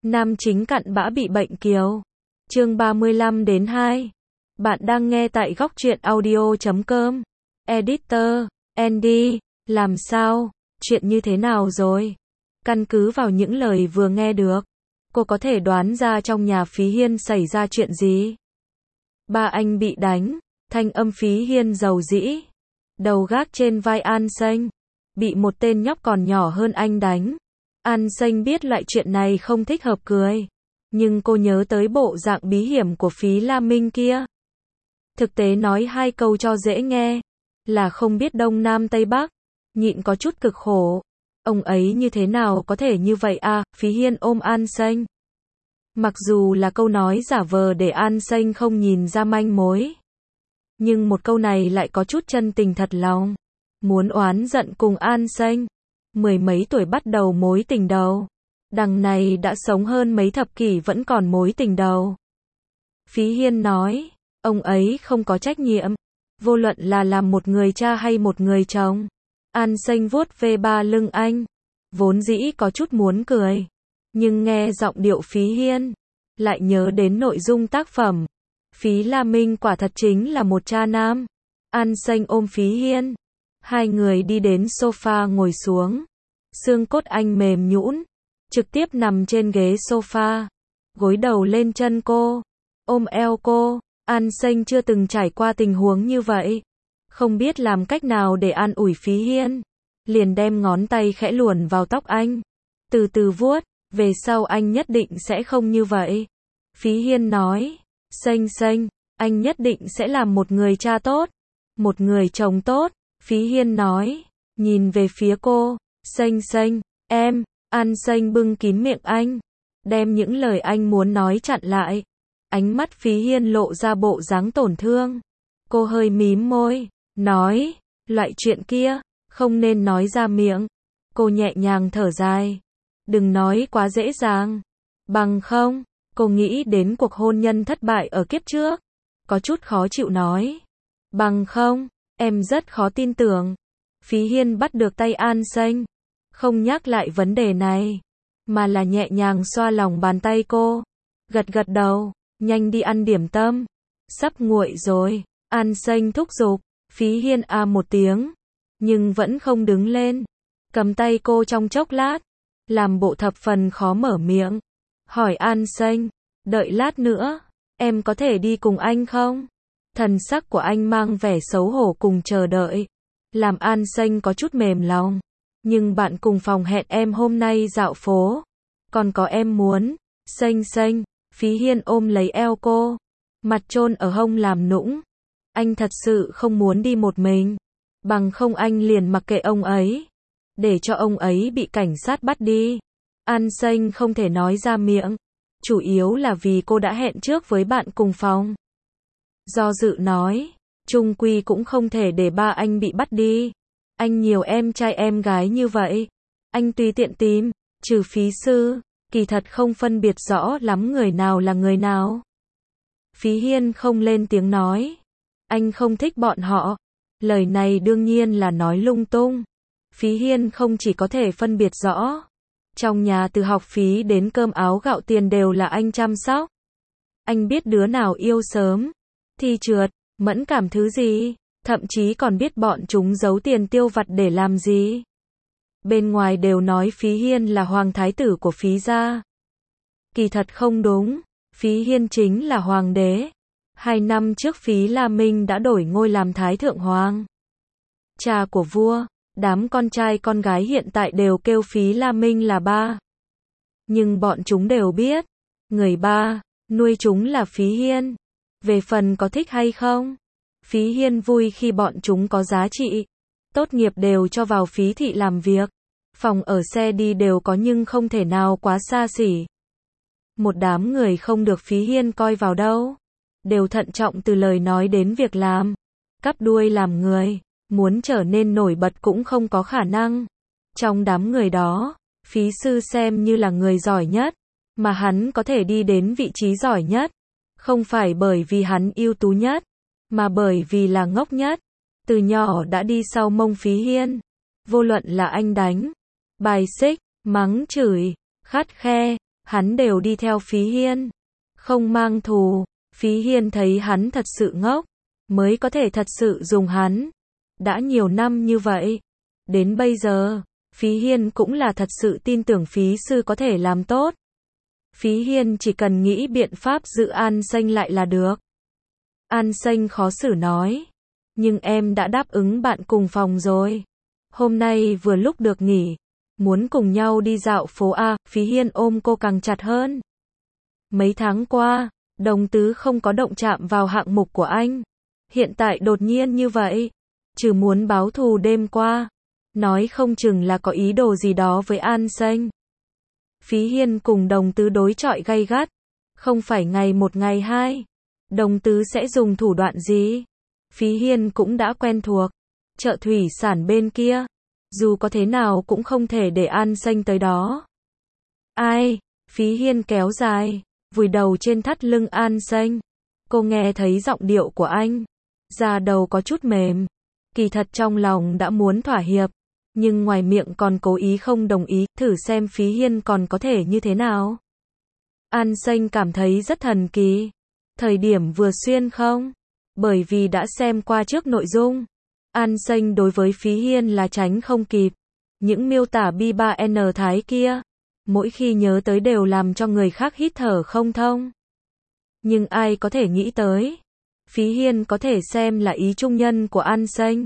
Nam chính cặn bã bị bệnh kiều. Chương 35-2. Bạn đang nghe tại góc truyện audio.com. Editor, Andy, làm sao? Chuyện như thế nào rồi? Căn cứ vào những lời vừa nghe được, cô có thể đoán ra trong nhà Phí Hiên xảy ra chuyện gì. Ba anh bị đánh, thanh âm Phí Hiên dầu dĩ. Đầu gác trên vai An Xanh, bị một tên nhóc còn nhỏ hơn anh đánh. An Xanh biết loại chuyện này không thích hợp cười, nhưng cô nhớ tới bộ dạng bí hiểm của Phí La Minh kia. Thực tế nói hai câu cho dễ nghe, là không biết Đông Nam Tây Bắc, nhịn có chút cực khổ. Ông ấy như thế nào có thể như vậy à? Phí Hiên ôm An Xanh. Mặc dù là câu nói giả vờ để An Xanh không nhìn ra manh mối, nhưng một câu này lại có chút chân tình thật lòng. Muốn oán giận cùng An Xanh. Mười mấy tuổi bắt đầu mối tình đầu. Đằng này đã sống hơn mấy thập kỷ vẫn còn mối tình đầu. Phí Hiên nói, ông ấy không có trách nhiệm, vô luận là làm một người cha hay một người chồng. An Xanh vuốt ve ba lưng anh, vốn dĩ có chút muốn cười, nhưng nghe giọng điệu Phí Hiên, lại nhớ đến nội dung tác phẩm. Phí La Minh quả thật chính là một cha nam. An Xanh ôm Phí Hiên, hai người đi đến sofa ngồi xuống. Xương cốt anh mềm nhũn, trực tiếp nằm trên ghế sofa, gối đầu lên chân cô, ôm eo cô. An Xanh chưa từng trải qua tình huống như vậy, không biết làm cách nào để an ủi Phí Hiên, liền đem ngón tay khẽ luồn vào tóc anh, từ từ vuốt. Về sau anh nhất định sẽ không như vậy. Phí Hiên nói, Xanh Xanh, anh nhất định sẽ làm một người cha tốt, một người chồng tốt. Phí Hiên nói, nhìn về phía cô, Xanh Xanh, em. An Xanh bưng kín miệng anh, đem những lời anh muốn nói chặn lại. Ánh mắt Phí Hiên lộ ra bộ dáng tổn thương. Cô hơi mím môi, nói, loại chuyện kia, không nên nói ra miệng. Cô nhẹ nhàng thở dài, đừng nói quá dễ dàng. Bằng không, cô nghĩ đến cuộc hôn nhân thất bại ở kiếp trước, có chút khó chịu nói. Bằng không, em rất khó tin tưởng. Phí Hiên bắt được tay An Xanh, không nhắc lại vấn đề này, mà là nhẹ nhàng xoa lòng bàn tay cô, gật gật đầu, nhanh đi ăn điểm tâm, sắp nguội rồi. An Xanh thúc giục. Phí Hiên à một tiếng, nhưng vẫn không đứng lên, cầm tay cô trong chốc lát, làm bộ thập phần khó mở miệng, hỏi An Xanh, đợi lát nữa, em có thể đi cùng anh không? Thần sắc của anh mang vẻ xấu hổ cùng chờ đợi, làm An Xanh có chút mềm lòng. Nhưng bạn cùng phòng hẹn em hôm nay dạo phố, còn có em muốn. Xanh Xanh. Phí Hiên ôm lấy eo cô, mặt chôn ở hông làm nũng. Anh thật sự không muốn đi một mình, bằng không anh liền mặc kệ ông ấy, để cho ông ấy bị cảnh sát bắt đi. An Xanh không thể nói ra miệng, chủ yếu là vì cô đã hẹn trước với bạn cùng phòng. Do dự nói, chung quy cũng không thể để ba anh bị bắt đi. Anh nhiều em trai em gái như vậy, anh tùy tiện tìm, trừ Phí sư, kỳ thật không phân biệt rõ lắm người nào là người nào. Phí Hiên không lên tiếng nói, anh không thích bọn họ. Lời này đương nhiên là nói lung tung. Phí Hiên không chỉ có thể phân biệt rõ, trong nhà từ học phí đến cơm áo gạo tiền đều là anh chăm sóc. Anh biết đứa nào yêu sớm, thi trượt, mẫn cảm thứ gì, thậm chí còn biết bọn chúng giấu tiền tiêu vặt để làm gì. Bên ngoài đều nói Phí Hiên là hoàng thái tử của Phí gia. Kỳ thật không đúng, Phí Hiên chính là hoàng đế. 2 năm trước Phí La Minh đã đổi ngôi làm thái thượng hoàng, cha của vua. Đám con trai con gái hiện tại đều kêu Phí La Minh là ba. Nhưng bọn chúng đều biết, người ba nuôi chúng là Phí Hiên. Về phần có thích hay không, Phí Hiên vui khi bọn chúng có giá trị. Tốt nghiệp đều cho vào Phí thị làm việc, phòng ở xe đi đều có nhưng không thể nào quá xa xỉ. Một đám người không được Phí Hiên coi vào đâu, đều thận trọng từ lời nói đến việc làm, cắp đuôi làm người, muốn trở nên nổi bật cũng không có khả năng. Trong đám người đó, Phí sư xem như là người giỏi nhất, mà hắn có thể đi đến vị trí giỏi nhất, không phải bởi vì hắn ưu tú nhất, mà bởi vì là ngốc nhất. Từ nhỏ đã đi sau mông Phí Hiên, vô luận là anh đánh, bài xích, mắng chửi, khắt khe, hắn đều đi theo Phí Hiên. Không mang thù, Phí Hiên thấy hắn thật sự ngốc, mới có thể thật sự dùng hắn. Đã nhiều năm như vậy, đến bây giờ, Phí Hiên cũng là thật sự tin tưởng Phí sư có thể làm tốt. Phí Hiên chỉ cần nghĩ biện pháp giữ An Xanh lại là được. An Xanh khó xử nói, nhưng em đã đáp ứng bạn cùng phòng rồi. Hôm nay vừa lúc được nghỉ, muốn cùng nhau đi dạo phố A. Phí Hiên ôm cô càng chặt hơn. Mấy tháng qua, Đồng Tứ không có động chạm vào hạng mục của anh. Hiện tại đột nhiên như vậy, trừ muốn báo thù đêm qua, nói không chừng là có ý đồ gì đó với An Xanh. Phí Hiên cùng Đồng Tứ đối chọi gay gắt, không phải ngày một ngày hai. Đồng Tứ sẽ dùng thủ đoạn gì? Phí Hiên cũng đã quen thuộc. Chợ thủy sản bên kia, dù có thế nào cũng không thể để An Xanh tới đó. Ai? Phí Hiên kéo dài, vùi đầu trên thắt lưng An Xanh. Cô nghe thấy giọng điệu của anh, da đầu có chút mềm. Kỳ thật trong lòng đã muốn thỏa hiệp, nhưng ngoài miệng còn cố ý không đồng ý, thử xem Phí Hiên còn có thể như thế nào. An Xanh cảm thấy rất thần kỳ. Thời điểm vừa xuyên không? Bởi vì đã xem qua trước nội dung. An Xanh đối với Phí Hiên là tránh không kịp. Những miêu tả bi-ba-n thái kia, mỗi khi nhớ tới đều làm cho người khác hít thở không thông. Nhưng ai có thể nghĩ tới, Phí Hiên có thể xem là ý trung nhân của An Xanh.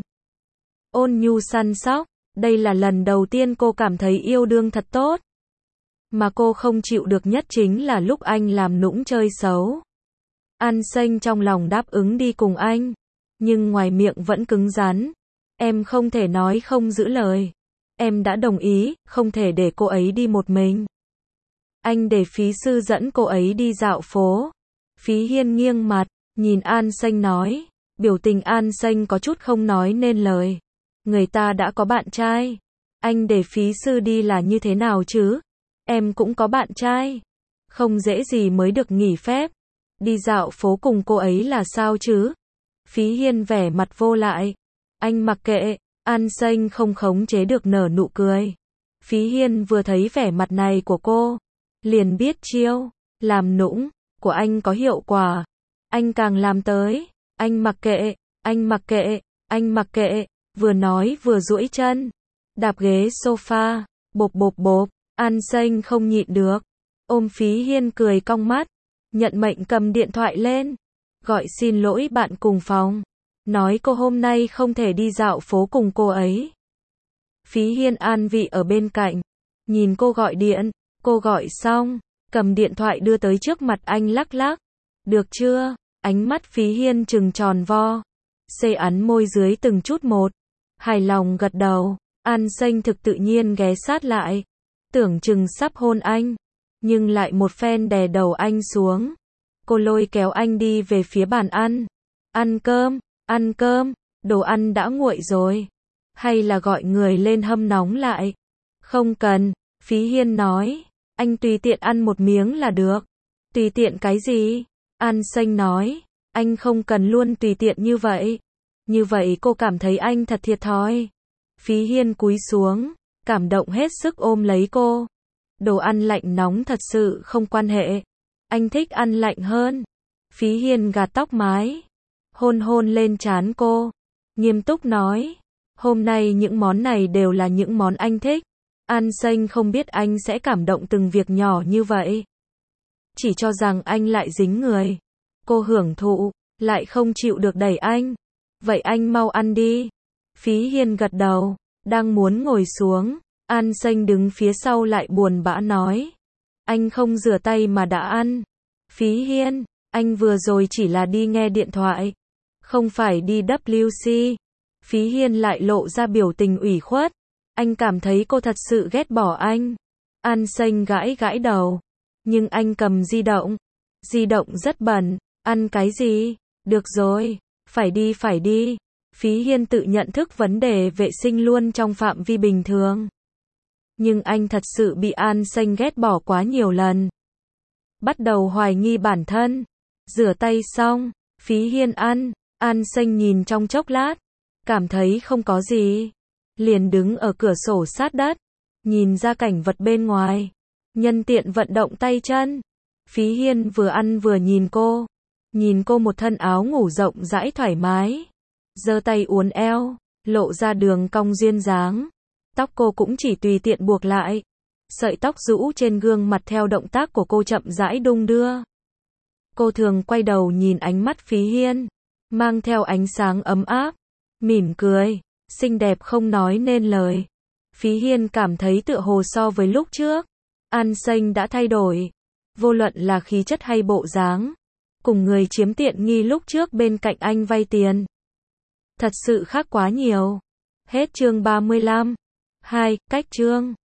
Ôn nhu săn sóc, đây là lần đầu tiên cô cảm thấy yêu đương thật tốt. Mà cô không chịu được nhất chính là lúc anh làm nũng chơi xấu. An Xanh trong lòng đáp ứng đi cùng anh, nhưng ngoài miệng vẫn cứng rắn. Em không thể nói không giữ lời. Em đã đồng ý, không thể để cô ấy đi một mình. Anh để Phí sư dẫn cô ấy đi dạo phố. Phí Hiên nghiêng mặt, nhìn An Xanh nói, biểu tình An Xanh có chút không nói nên lời. Người ta đã có bạn trai. Anh để Phí sư đi là như thế nào chứ? Em cũng có bạn trai. Không dễ gì mới được nghỉ phép. Đi dạo phố cùng cô ấy là sao chứ? Phí Hiên vẻ mặt vô lại. Anh mặc kệ. An Xanh không khống chế được nở nụ cười. Phí Hiên vừa thấy vẻ mặt này của cô, liền biết chiêu làm nũng của anh có hiệu quả. Anh càng làm tới. Anh mặc kệ, anh mặc kệ, anh mặc kệ. Vừa nói vừa duỗi chân, đạp ghế sofa, bộp bộp bộp. An Xanh không nhịn được, ôm Phí Hiên cười cong mắt, nhận mệnh cầm điện thoại lên, gọi xin lỗi bạn cùng phòng, nói cô hôm nay không thể đi dạo phố cùng cô ấy. Phí Hiên an vị ở bên cạnh, nhìn cô gọi điện, cô gọi xong, cầm điện thoại đưa tới trước mặt anh lắc lắc. Được chưa? Ánh mắt Phí Hiên trừng tròn vo, xê ấn môi dưới từng chút một, hài lòng gật đầu. An Xanh thực tự nhiên ghé sát lại, tưởng chừng sắp hôn anh, nhưng lại một phen đè đầu anh xuống. Cô lôi kéo anh đi về phía bàn ăn. Ăn cơm, đồ ăn đã nguội rồi. Hay là gọi người lên hâm nóng lại? Không cần, Phí Hiên nói, anh tùy tiện ăn một miếng là được. Tùy tiện cái gì? An Xanh nói, anh không cần luôn tùy tiện như vậy. Như vậy cô cảm thấy anh thật thiệt thòi. Phí Hiên cúi xuống, cảm động hết sức ôm lấy cô. Đồ ăn lạnh nóng thật sự không quan hệ. Anh thích ăn lạnh hơn. Phí Hiên gạt tóc mái, hôn hôn lên trán cô, nghiêm túc nói, hôm nay những món này đều là những món anh thích. An Xanh không biết anh sẽ cảm động từng việc nhỏ như vậy. Chỉ cho rằng anh lại dính người. Cô hưởng thụ, lại không chịu được đẩy anh. Vậy anh mau ăn đi. Phí Hiên gật đầu, đang muốn ngồi xuống. An Xanh đứng phía sau lại buồn bã nói, anh không rửa tay mà đã ăn. Phí Hiên, anh vừa rồi chỉ là đi nghe điện thoại, không phải đi WC. Phí Hiên lại lộ ra biểu tình ủy khuất. Anh cảm thấy cô thật sự ghét bỏ anh. An Xanh gãi gãi đầu. Nhưng anh cầm di động. Di động rất bẩn. Ăn cái gì? Được rồi. Phải đi. Phí Hiên tự nhận thức vấn đề vệ sinh luôn trong phạm vi bình thường. Nhưng anh thật sự bị An Xanh ghét bỏ quá nhiều lần. Bắt đầu hoài nghi bản thân. Rửa tay xong, Phí Hiên ăn. An Xanh nhìn trong chốc lát, cảm thấy không có gì, liền đứng ở cửa sổ sát đất, nhìn ra cảnh vật bên ngoài. nhân tiện vận động tay chân. Phí Hiên vừa ăn vừa nhìn cô một thân áo ngủ rộng rãi thoải mái, giơ tay uốn eo, lộ ra đường cong duyên dáng. Tóc cô cũng chỉ tùy tiện buộc lại, sợi tóc rũ trên gương mặt theo động tác của cô chậm rãi đung đưa. Cô thường quay đầu nhìn ánh mắt Phí Hiên, mang theo ánh sáng ấm áp, mỉm cười, xinh đẹp không nói nên lời. Phí Hiên cảm thấy tựa hồ so với lúc trước, An Sinh đã thay đổi, vô luận là khí chất hay bộ dáng, cùng người chiếm tiện nghi lúc trước bên cạnh anh vay tiền. Thật sự khác quá nhiều. Hết chương 35. 2. Cách chương